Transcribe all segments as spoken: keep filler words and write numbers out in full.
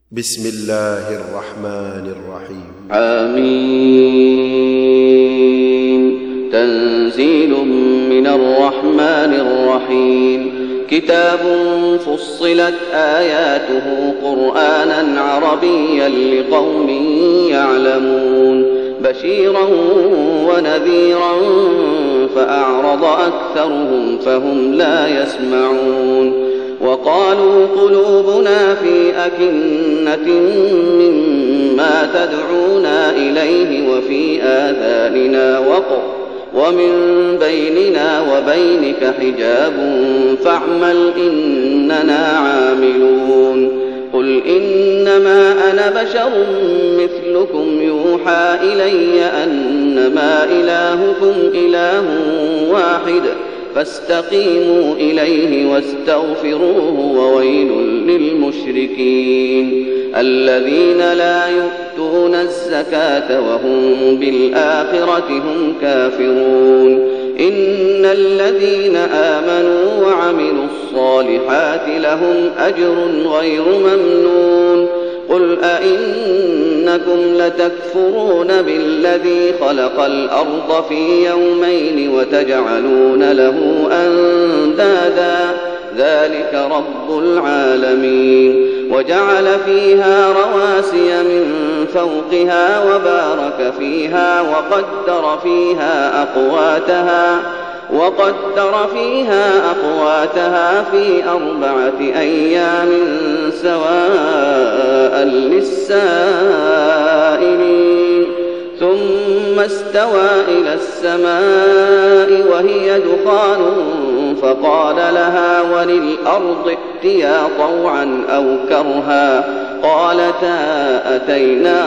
بسم الله الرحمن الرحيم. آمين. تنزيل من الرحمن الرحيم. كتاب فصلت آياته قرآنا عربيا لقوم يعلمون بشيرا ونذيرا فأعرض أكثرهم فهم لا يسمعون. وقالوا قلوبنا في أكنة مما تدعونا إليه وفي آذاننا وقر ومن بيننا وبينك حجاب فاعمل إننا عاملون. قل إنما أنا بشر مثلكم يوحى إلي أنما إلهكم إله واحد فاستقيموا إليه واستغفروه وويل للمشركين الذين لا يؤتون الزكاة وهم بالآخرة هم كافرون. إن الذين آمنوا وعملوا الصالحات لهم أجر غير ممنون. قل أئنكم لتكفرون بالذي خلق الأرض في يومين وتجعلون له أندادا ذلك رب العالمين. وجعل فيها رواسي من فوقها وبارك فيها وقدر فيها أقواتها وقدر فيها أقواتها في أربعة أيام سواء للسائلين. ثم استوى إلى السماء وهي دخان فقال لها وللأرض ائتيا طوعا أو كرها قالتا أتينا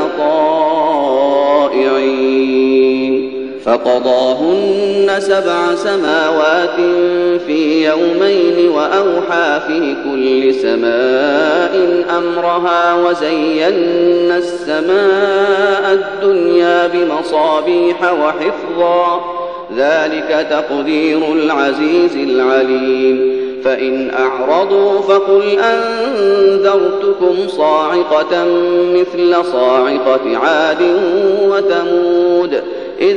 طائعين. فقضاهن سبع سماوات في يومين وأوحى في كل سماء أمرها وزينا السماء الدنيا بمصابيح وحفظا ذلك تقدير العزيز العليم. فإن أعرضوا فقل أنذرتكم صاعقة مثل صاعقة عاد وثمود إذ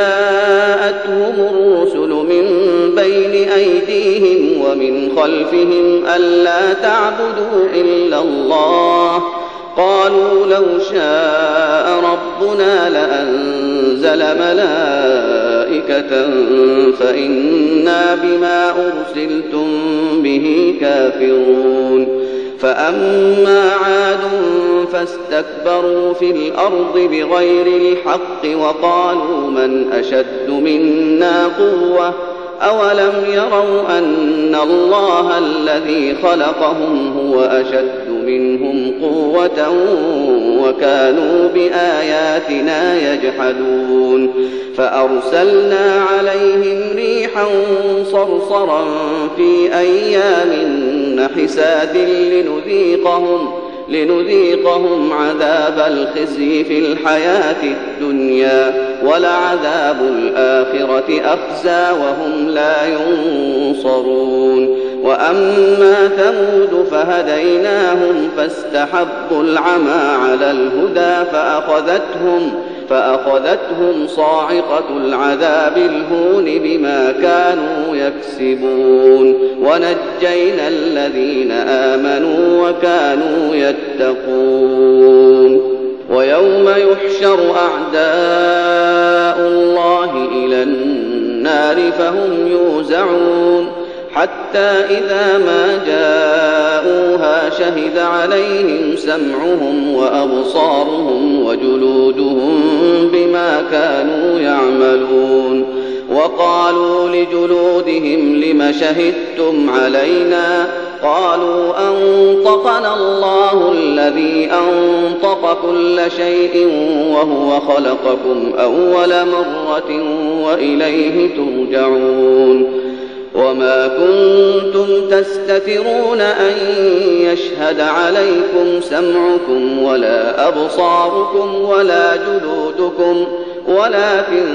جاءتهم الرسل من بين أيديهم ومن خلفهم ألا تعبدوا إلا الله قالوا لو شاء ربنا لأنزل ملائكة فإنا بما أرسلتم به كافرون. فأما عاد فاستكبروا في الأرض بغير الحق وقالوا من أشد منا قوة أولم يروا أن الله الذي خلقهم هو أشد منهم قوة وكانوا بآياتنا يجحدون. فأرسلنا عليهم ريحا صرصرا في أيام نحسات لنذيقهم لنذيقهم عذاب الخزي في الحياة الدنيا ولعذاب الآخرة أخزى وهم لا ينصرون. وأما ثمود فهديناهم فاستحبوا العمى على الهدى فأخذتهم فأخذتهم صاعقة العذاب الهون بما كانوا يكسبون. ونجينا الذين آمنوا وكانوا يتقون. ويوم يحشر أعداء الله إلى النار فهم يوزعون حتى إذا ما جاءوها شهد عليهم سمعهم وأبصارهم وجلودهم بما كانوا يعملون. وقالوا لجلودهم لم شهدتم علينا قالوا أنطقنا الله الذي أنطق كل شيء وهو خلقكم أول مرة وإليه ترجعون. وما كنتم تستترون أن يشهد عليكم سمعكم ولا أبصاركم ولا جلودكم ولكن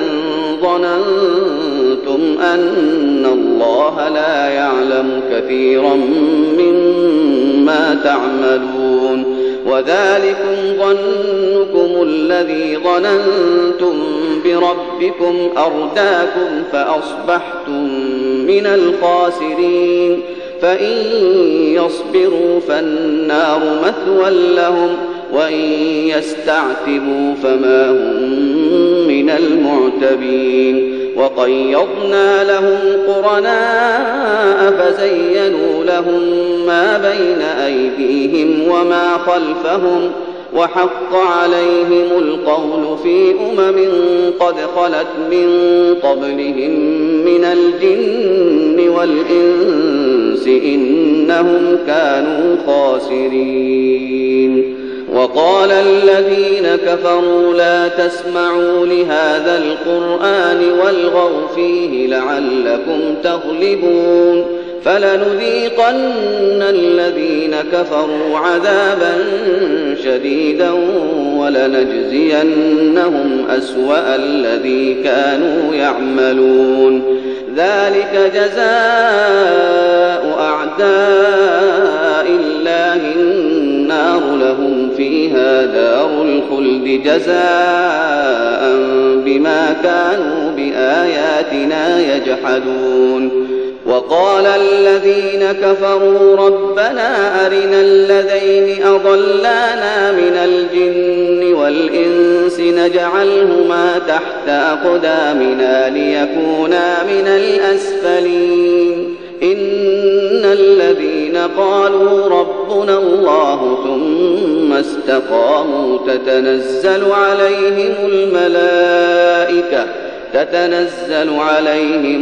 ظننتم أن الله لا يعلم كثيرا مما تعملون وذلكم ظنكم الذي ظننتم بربكم أرداكم فأصبحتم من الخاسرين فإن يصبروا فالنار مثوى لهم وإن يستعتبوا فما هم من المعتبين وقيضنا لهم قرناء فزينوا لهم ما بين أيديهم وما خلفهم وحق عليهم القول في أمم قد خلت من قبلهم من الجن والإنس إنهم كانوا خاسرين. وقال الذين كفروا لا تسمعوا لهذا القرآن والغوا فيه لعلكم تغلبون فلنذيقن الذين كفروا عذابا شديدا ولنجزينهم أسوأ الذي كانوا يعملون ذلك جزاء أعداء الله النار لهم فيها دار الخلد جزاء بما كانوا بآياتنا يجحدون. وقال الذين كفروا ربنا أرنا الذين أضلانا من الجن والإنس نجعلهما تحت أقدامنا ليكونا من الأسفلين إن الذين قالوا ربنا الله ثم استقاموا تتنزل عليهم الملائكة تتنزل عليهم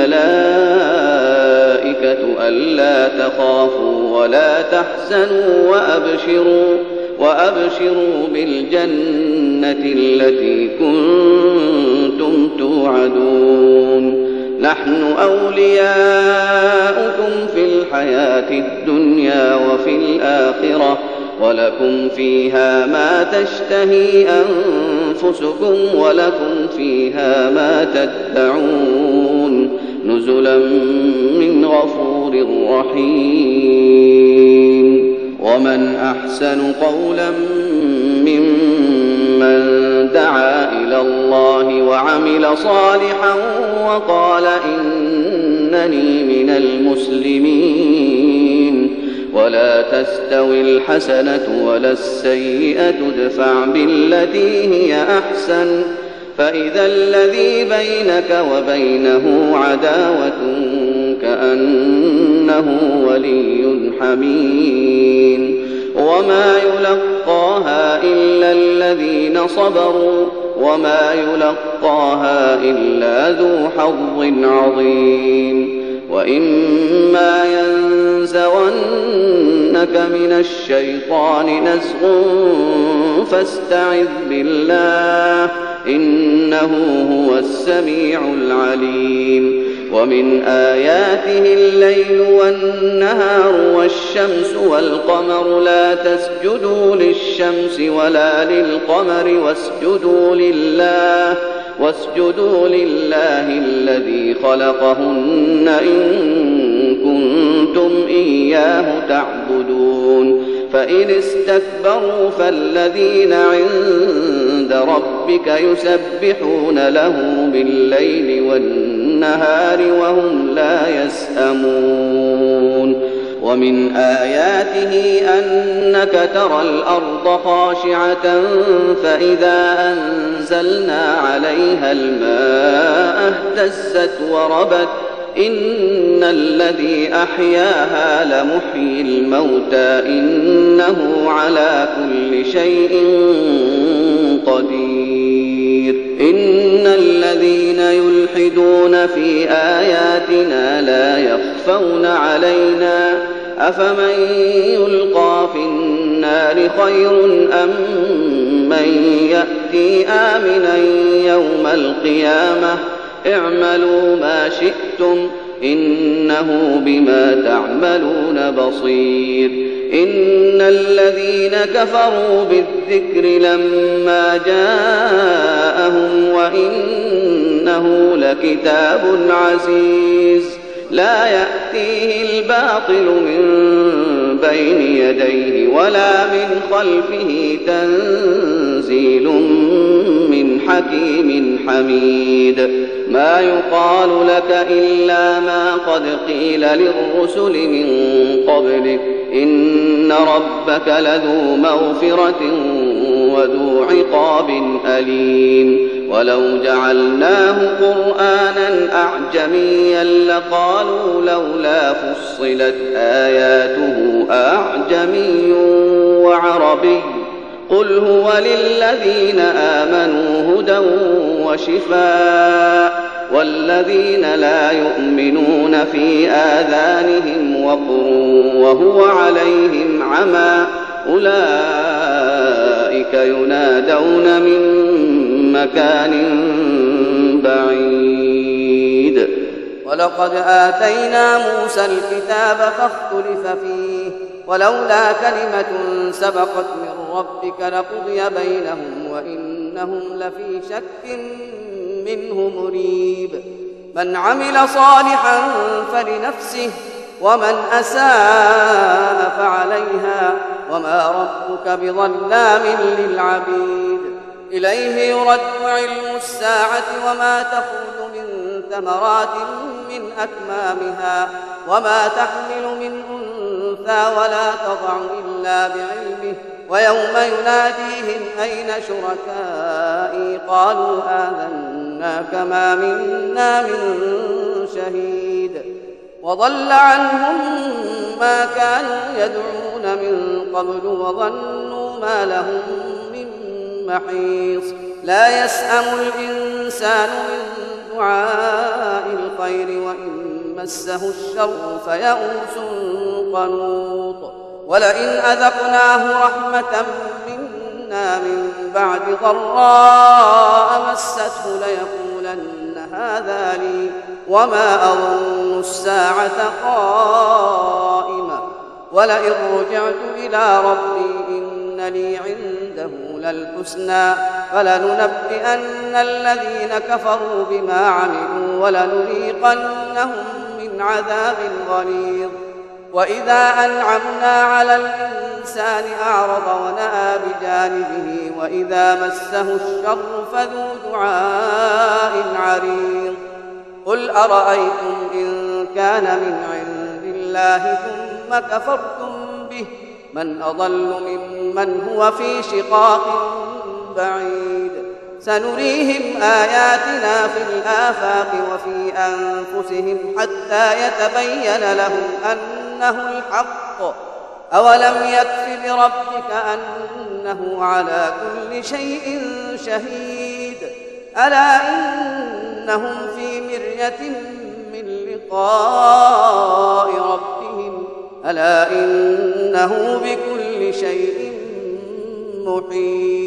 الملائكة ألا تخافوا ولا تحزنوا وأبشروا وأبشروا بالجنة التي كنتم توعدون نحن أولياؤكم في الحياة الدنيا وفي الآخرة ولكم فيها ما تشتهي أنفسكم ولكم فيها ما تدعون نزلا من غفور رحيم. ومن أحسن قولا ممن دعا إلى الله وعمل صالحا وقال إنني من المسلمين ولا تستوي الحسنة ولا السيئة ادفع بالتي هي أحسن فإذا الذي بينك وبينه عداوة كأنه ولي حميم وما يلقاها إلا الذين صبروا وما يلقاها إلا ذو حظ عظيم. وإما ينزغنك من الشيطان نزغ فاستعذ بالله إنه هو السميع العليم. ومن آياته الليل والنهار والشمس والقمر لا تسجدوا للشمس ولا للقمر واسجدوا لله واسجدوا لله الذي خلقهن إن كنتم إياه تعبدون فإن استكبروا فالذين عند ربك يسبحون له بالليل والنهار وهم لا يسأمون. ومن آياته أنك ترى الأرض خاشعة فإذا أنزلنا عليها الماء اهتزت وربت إن الذي أحياها لمحيي الموتى إنه على كل شيء قدير. إن الذين يلحدون في آياتنا لا يخفون علينا أفمن يلقى في النار خير أم من يأتي آمنا يوم القيامة اعملوا ما شئتم إنه بما تعملون بصير. إن الذين كفروا بالذكر لما جاءهم وإنه لكتاب عزيز لا يأتيه الباطل من بين يديه ولا من خلفه تنزيل من حكيم حميد ما يقال لك إلا ما قد قيل للرسل من قبلك إن ربك لذو مغفرة وذو عقاب أليم ولو جعلناه قرآنا أعجميا لقالوا لولا فصلت آياته أعجمي وعربي قل هو للذين آمنوا هدى وشفاء والذين لا يؤمنون في آذانهم وقر وهو عليهم عمى أولئك ينادون من مكان بعيد ولقد آتينا موسى الكتاب فاختلف فيه ولولا كلمة سبقت من ربك لقضي بينهم وإنهم لفي شك منه مريب من عمل صالحا فلنفسه ومن أساء فعليها وما ربك بظلام للعبيد إليه يرد علم الساعة وما تخرج من ثمرات من أكمامها وما تحمل من أنثى ولا تضع إلا بعلمه ويوم يناديهم أين شركائي قالوا آذناك ما منا من شهيد وضل عنهم ما كانوا يدعون من قبل وظنوا ما لهم من محيص لا يسأم الإنسان من دعاء الخير وإن مسه الشر فيئوس قنوط ولئن أذقناه رحمة منا من بعد ضراء مسته ليقولن هذا لي وما أظن الساعة قائمة ولئن رجعت إلى ربي إن لي عنده للحسنى فلننبئن الذين كفروا بما عملوا ولنذيقنهم من عذاب غليظ وإذا أنعمنا على الإنسان أعرض ونأى بجانبه وإذا مسه الشر فذو دعاء عريض قل أرأيتم إن كان من عند الله ثم كفرتم به من أضل ممن هو في شقاق بعيد سنريهم آياتنا في الآفاق وفي أنفسهم حتى يتبين لهم أنه الحق أولم يكف بربك أنه على كل شيء شهيد ألا إنهم في مرية من لقاء ربهم ألا إنه بكل شيء محيط